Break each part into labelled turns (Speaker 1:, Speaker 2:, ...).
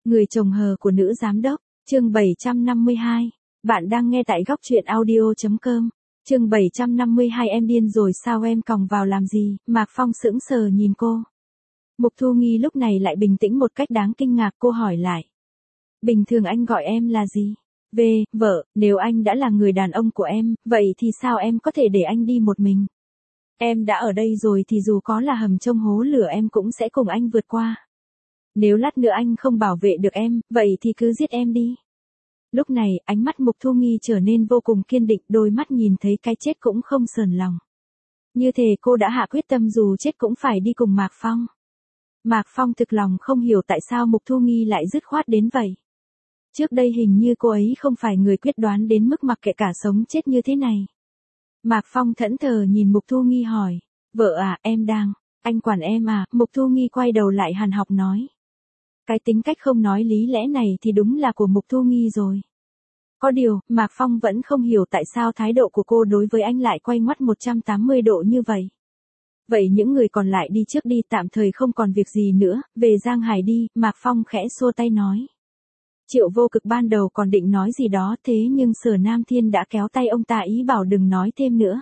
Speaker 1: Người chồng hờ của nữ giám đốc, chương 752. Bạn đang nghe tại góc truyện audio.com. Chương 752 em điên rồi sao em còng vào làm gì? Mạc Phong sững sờ nhìn cô. Mục Thu Nghi lúc này lại bình tĩnh một cách đáng kinh ngạc, cô hỏi lại. Bình thường anh gọi em là gì? Vợ, nếu anh đã là người đàn ông của em, vậy thì sao em có thể để anh đi một mình? Em đã ở đây rồi thì dù có là hầm trông hố lửa em cũng sẽ cùng anh vượt qua. Nếu lát nữa anh không bảo vệ được em, vậy thì cứ giết em đi. Lúc này, ánh mắt Mục Thu Nghi trở nên vô cùng kiên định, đôi mắt nhìn thấy cái chết cũng không sờn lòng. Như thế cô đã hạ quyết tâm dù chết cũng phải đi cùng Mạc Phong. Mạc Phong thực lòng không hiểu tại sao Mục Thu Nghi lại dứt khoát đến vậy. Trước đây hình như cô ấy không phải người quyết đoán đến mức mặc kệ cả sống chết như thế này. Mạc Phong thẫn thờ nhìn Mục Thu Nghi hỏi, vợ à, em đang, anh quản em à? Mục Thu Nghi quay đầu lại hằn học nói. Cái tính cách không nói lý lẽ này thì đúng là của Mục Thu Nghi rồi. Có điều, Mạc Phong vẫn không hiểu tại sao thái độ của cô đối với anh lại quay ngoắt 180 độ như vậy. Vậy những người còn lại đi trước đi, tạm thời không còn việc gì nữa, về Giang Hải đi. Mạc Phong khẽ xua tay nói. Triệu Vô Cực ban đầu còn định nói gì đó, thế nhưng Sở Nam Thiên đã kéo tay ông ta ý bảo đừng nói thêm nữa.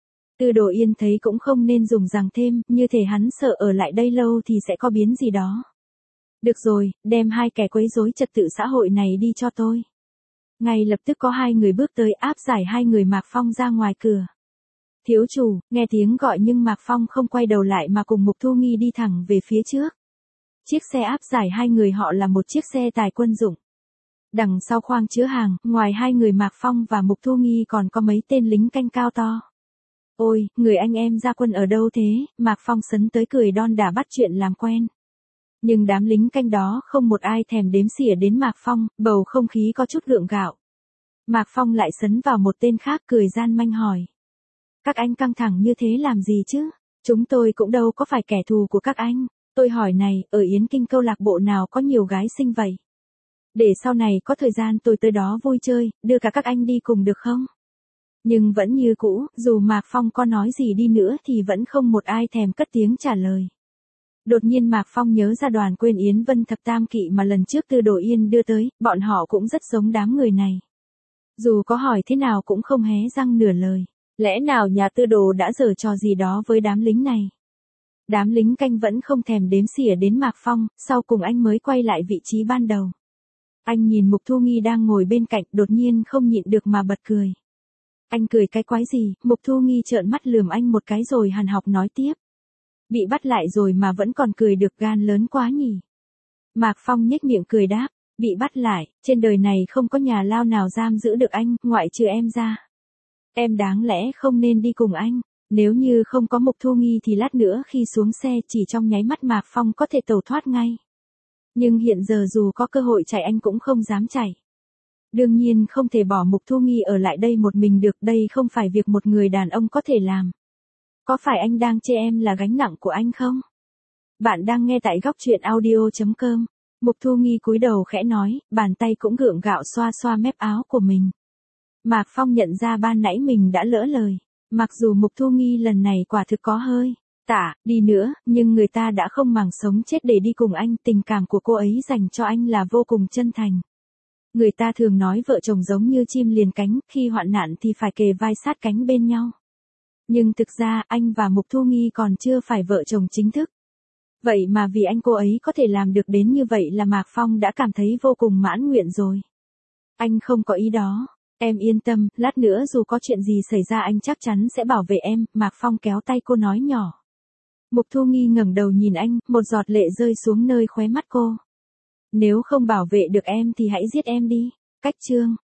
Speaker 1: Tư Đồ Yên thấy cũng không nên dùng rằng thêm, như thể hắn sợ ở lại đây lâu thì sẽ có biến gì đó. Được rồi, đem hai kẻ quấy rối trật tự xã hội này đi cho tôi. Ngay lập tức có hai người bước tới áp giải hai người Mạc Phong ra ngoài cửa. Thiếu chủ, nghe tiếng gọi nhưng Mạc Phong không quay đầu lại mà cùng Mục Thu Nghi đi thẳng về phía trước. Chiếc xe áp giải hai người họ là một chiếc xe tải quân dụng. Đằng sau khoang chứa hàng, ngoài hai người Mạc Phong và Mục Thu Nghi còn có mấy tên lính canh cao to. Ôi, người anh em ra quân ở đâu thế? Mạc Phong sấn tới cười đon đả bắt chuyện làm quen. Nhưng đám lính canh đó không một ai thèm đếm xỉa đến Mạc Phong, bầu không khí có chút gượng gạo. Mạc Phong lại sấn vào một tên khác cười gian manh hỏi. Các anh căng thẳng như thế làm gì chứ? Chúng tôi cũng đâu có phải kẻ thù của các anh. Tôi hỏi này, ở Yến Kinh câu lạc bộ nào có nhiều gái xinh vậy? Để sau này có thời gian tôi tới đó vui chơi, đưa cả các anh đi cùng được không? Nhưng vẫn như cũ, dù Mạc Phong có nói gì đi nữa thì vẫn không một ai thèm cất tiếng trả lời. Đột nhiên Mạc Phong nhớ ra đoàn Quên Yến Vân Thập Tam Kỵ mà lần trước Tư Đồ Yên đưa tới, bọn họ cũng rất giống đám người này. Dù có hỏi thế nào cũng không hé răng nửa lời, lẽ nào nhà Tư Đồ đã giở trò gì đó với đám lính này? Đám lính canh vẫn không thèm đếm xỉa đến Mạc Phong, sau cùng anh mới quay lại vị trí ban đầu. Anh nhìn Mục Thu Nghi đang ngồi bên cạnh, đột nhiên không nhịn được mà bật cười. Anh cười cái quái gì? Mục Thu Nghi trợn mắt lườm anh một cái rồi hằn học nói tiếp. Bị bắt lại rồi mà vẫn còn cười được, gan lớn quá nhỉ. Mạc Phong nhếch miệng cười đáp, bị bắt lại, trên đời này không có nhà lao nào giam giữ được anh, ngoại trừ em ra. Em đáng lẽ không nên đi cùng anh, nếu như không có Mục Thu Nghi thì lát nữa khi xuống xe chỉ trong nháy mắt Mạc Phong có thể tẩu thoát ngay. Nhưng hiện giờ dù có cơ hội chạy anh cũng không dám chạy. Đương nhiên không thể bỏ Mục Thu Nghi ở lại đây một mình được, đây không phải việc một người đàn ông có thể làm. Có phải anh đang chê em là gánh nặng của anh không? Bạn đang nghe tại góc truyện audio.com. Mục Thu Nghi cúi đầu khẽ nói, bàn tay cũng gượng gạo xoa xoa mép áo của mình. Mạc Phong nhận ra ban nãy mình đã lỡ lời. Mặc dù Mục Thu Nghi lần này quả thực có hơi tả đi nữa, nhưng người ta đã không màng sống chết để đi cùng anh, tình cảm của cô ấy dành cho anh là vô cùng chân thành. Người ta thường nói vợ chồng giống như chim liền cánh, khi hoạn nạn thì phải kề vai sát cánh bên nhau. Nhưng thực ra anh và Mục Thu Nghi còn chưa phải vợ chồng chính thức. Vậy mà vì anh cô ấy có thể làm được đến như vậy là Mạc Phong đã cảm thấy vô cùng mãn nguyện rồi. Anh không có ý đó. Em yên tâm, lát nữa dù có chuyện gì xảy ra anh chắc chắn sẽ bảo vệ em. Mạc Phong kéo tay cô nói nhỏ. Mục Thu Nghi ngẩng đầu nhìn anh, một giọt lệ rơi xuống nơi khóe mắt cô. Nếu không bảo vệ được em thì hãy giết em đi. Cách chương.